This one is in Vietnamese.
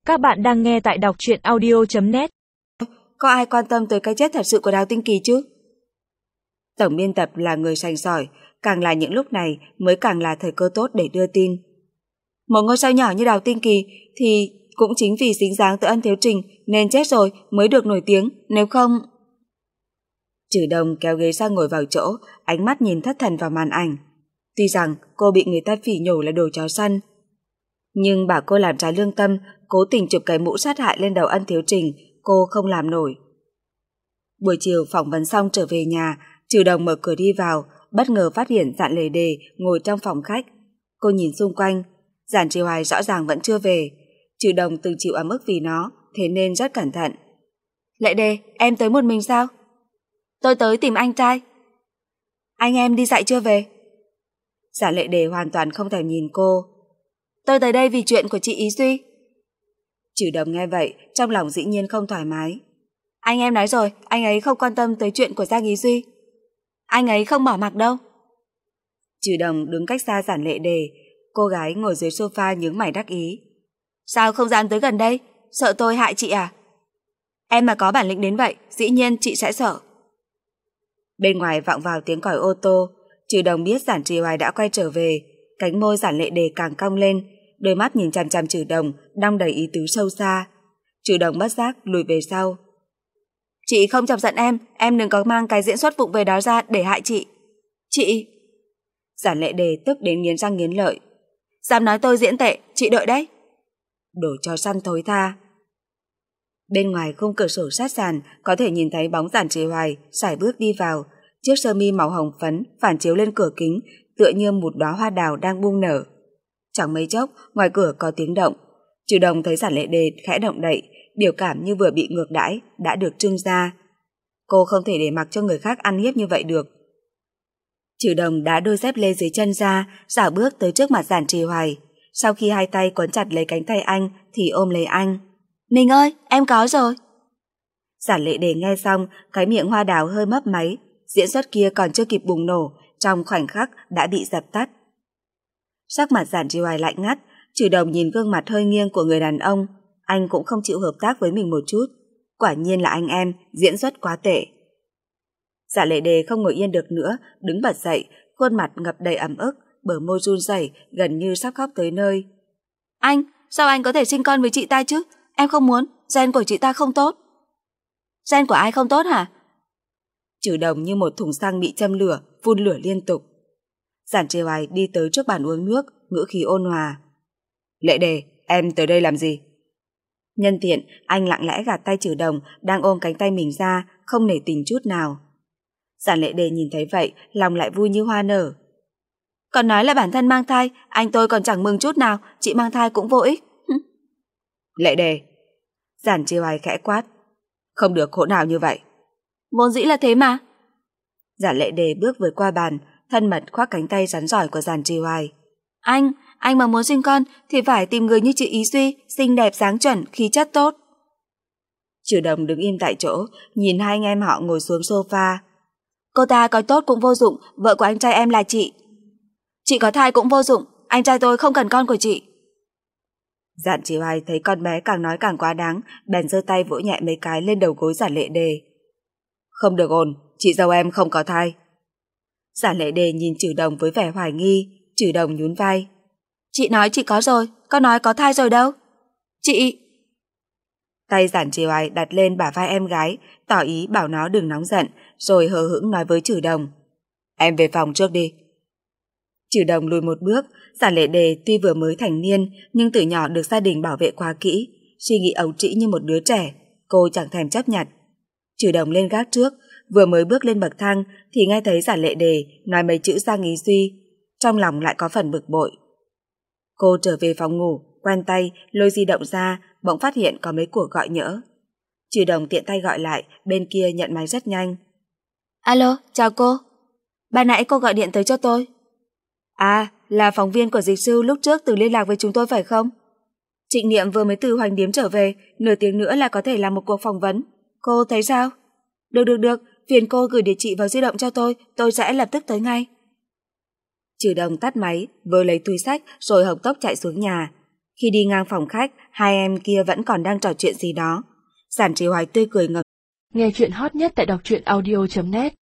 Các bạn đang nghe tại đọc truyện audio.net. Có ai quan tâm tới cái chết thật sự của Đào Tinh Kỳ chứ? Tổng biên tập là người sành sỏi, càng là những lúc này mới càng là thời cơ tốt để đưa tin. Một ngôi sao nhỏ như Đào Tinh Kỳ thì cũng chính vì dính dáng tới Ân Thiếu Trình nên chết rồi mới được nổi tiếng, nếu không... Trừ Đồng kéo ghế sang ngồi vào chỗ, ánh mắt nhìn thất thần vào màn ảnh. Tuy rằng cô bị người ta phỉ nhổ là đồ chó săn, nhưng bảo cô làm trái lương tâm, cố tình chụp cái mũ sát hại lên đầu Ân Thiếu Trình, cô không làm nổi. Buổi chiều phỏng vấn xong trở về nhà, Trừ Đồng mở cửa đi vào, bất ngờ phát hiện Dạn Lề Đề ngồi trong phòng khách. Cô nhìn xung quanh, Giản Trì Hoài rõ ràng vẫn chưa về. Trừ Đồng từng chịu ấm ức vì nó, thế nên rất cẩn thận. Lệ Đề, em tới một mình sao? Tôi tới tìm anh trai. Anh em đi dạy chưa về? Giản Lệ Đề hoàn toàn không thèm nhìn cô. Tôi tới đây vì chuyện của chị Ý Duy. Trừ Đồng nghe vậy, trong lòng dĩ nhiên không thoải mái. Anh em nói rồi, anh ấy không quan tâm tới chuyện của Giang Ý Duy. Anh ấy không bỏ mặc đâu. Trừ Đồng đứng cách xa Giản Lệ Đề, cô gái ngồi dưới sofa nhướng mày đắc ý. Sao không dám tới gần đây? Sợ tôi hại chị à? Em mà có bản lĩnh đến vậy, dĩ nhiên chị sẽ sợ. Bên ngoài vọng vào tiếng còi ô tô, Trừ Đồng biết Giản Trì Hoài đã quay trở về, cánh môi Giản Lệ Đề càng cong lên, đôi mắt nhìn chằm chằm Trừ Đồng, đong đầy ý tứ sâu xa. Trừ Đồng bất giác lùi về sau. Chị không chọc giận em đừng có mang cái diễn xuất vụng về đó ra để hại chị. Chị... Giản Lệ Đề tức đến nghiến răng nghiến lợi. Dám nói tôi diễn tệ, chị đợi đấy. Đồ chó săn thối tha. Bên ngoài khung cửa sổ sát sàn có thể nhìn thấy bóng Giản Trì Hoài sải bước đi vào, chiếc sơ mi màu hồng phấn phản chiếu lên cửa kính tựa như một đóa hoa đào đang bung nở. Chẳng mấy chốc ngoài cửa có tiếng động. Trừ Đồng thấy Giản Lệ Đề khẽ động đậy, biểu cảm như vừa bị ngược đãi đã được trưng ra. Cô không thể để mặc cho người khác ăn hiếp như vậy được. Trừ Đồng đá đôi dép lê dưới chân ra, rảo bước tới trước mặt Giản Trì Hoài. Sau khi hai tay quấn chặt lấy cánh tay anh thì ôm lấy anh. Mình ơi, em có rồi. Giản Lệ Đề nghe xong, cái miệng hoa đào hơi mấp máy, diễn xuất kia còn chưa kịp bùng nổ, trong khoảnh khắc đã bị dập tắt. Sắc mặt Giản Trì Hoài lạnh ngắt, Trừ Đồng nhìn gương mặt hơi nghiêng của người đàn ông, anh cũng không chịu hợp tác với mình một chút. Quả nhiên là anh em, diễn xuất quá tệ. Giản Lệ Đề không ngồi yên được nữa, đứng bật dậy, khuôn mặt ngập đầy ấm ức, bờ môi run rẩy, gần như sắp khóc tới nơi. Anh, sao anh có thể sinh con với chị ta chứ? Em không muốn, gen của chị ta không tốt. Gen của ai không tốt hả? Trừ Đồng như một thùng xăng bị châm lửa, phun lửa liên tục. Giản Trì Hoài đi tới trước bàn uống nước, ngữ khí ôn hòa. Lệ Đề, em tới đây làm gì? Nhân tiện, anh lặng lẽ gạt tay Trừ Đồng đang ôm cánh tay mình ra, không nể tình chút nào. Giản Lệ Đề nhìn thấy vậy, lòng lại vui như hoa nở. Còn nói là bản thân mang thai, anh tôi còn chẳng mừng chút nào, chị mang thai cũng vô ích. Lệ Đề. Giản Trì Hoài khẽ quát. Không được hỗn hào như vậy. Vốn dĩ là thế mà. Giản Lệ Đề bước vượt qua bàn, thân mật khoác cánh tay rắn giỏi của Giản Trì Hoài. Anh mà muốn sinh con thì phải tìm người như chị Ý Duy, xinh đẹp dáng chuẩn, khí chất tốt. Trừ Đồng đứng im tại chỗ, nhìn hai anh em họ ngồi xuống sofa. Cô ta có tốt cũng vô dụng, vợ của anh trai em là chị. Chị có thai cũng vô dụng, anh trai tôi không cần con của chị. Giản Trì Hoài thấy con bé càng nói càng quá đáng, bèn giơ tay vỗ nhẹ mấy cái lên đầu gối Giản Lệ Đề. Không được ồn, chị dâu em không có thai. Giản Lệ Đề nhìn Trừ Đồng với vẻ hoài nghi. Trừ Đồng nhún vai. Chị nói chị có rồi, con nói có thai rồi đâu. Chị... Tay Giản Trì Hoài đặt lên bả vai em gái, tỏ ý bảo nó đừng nóng giận, rồi hờ hững nói với Trừ Đồng. Em về phòng trước đi. Trừ Đồng lùi một bước. Giản Lệ Đề tuy vừa mới thành niên, nhưng từ nhỏ được gia đình bảo vệ quá kỹ, suy nghĩ ấu trĩ như một đứa trẻ, cô chẳng thèm chấp nhận. Trừ Đồng lên gác trước, vừa mới bước lên bậc thang thì nghe thấy Giản Lệ Đề nói mấy chữ Giang Ý Duy, trong lòng lại có phần bực bội. Cô trở về phòng ngủ, quen tay lôi di động ra, bỗng phát hiện có mấy cuộc gọi nhỡ. Trừ Đồng tiện tay gọi lại, bên kia nhận máy rất nhanh. Alo, chào cô. Ban nãy cô gọi điện tới cho tôi. À, là phóng viên của Dịch Sư lúc trước từng liên lạc với chúng tôi phải không? Trịnh Niệm vừa mới từ Hoành Điếm trở về, nửa tiếng nữa là có thể làm một cuộc phỏng vấn. Cô thấy sao? Được, phiền cô gửi địa chỉ vào di động cho tôi sẽ lập tức tới ngay. Trừ Đồng tắt máy, vừa lấy túi xách rồi hộc tốc chạy xuống nhà. Khi đi ngang phòng khách, hai em kia vẫn còn đang trò chuyện gì đó. Giản Trì Hoài tươi cười ngầm. Nghe chuyện hot nhất tại đọc truyện audio.net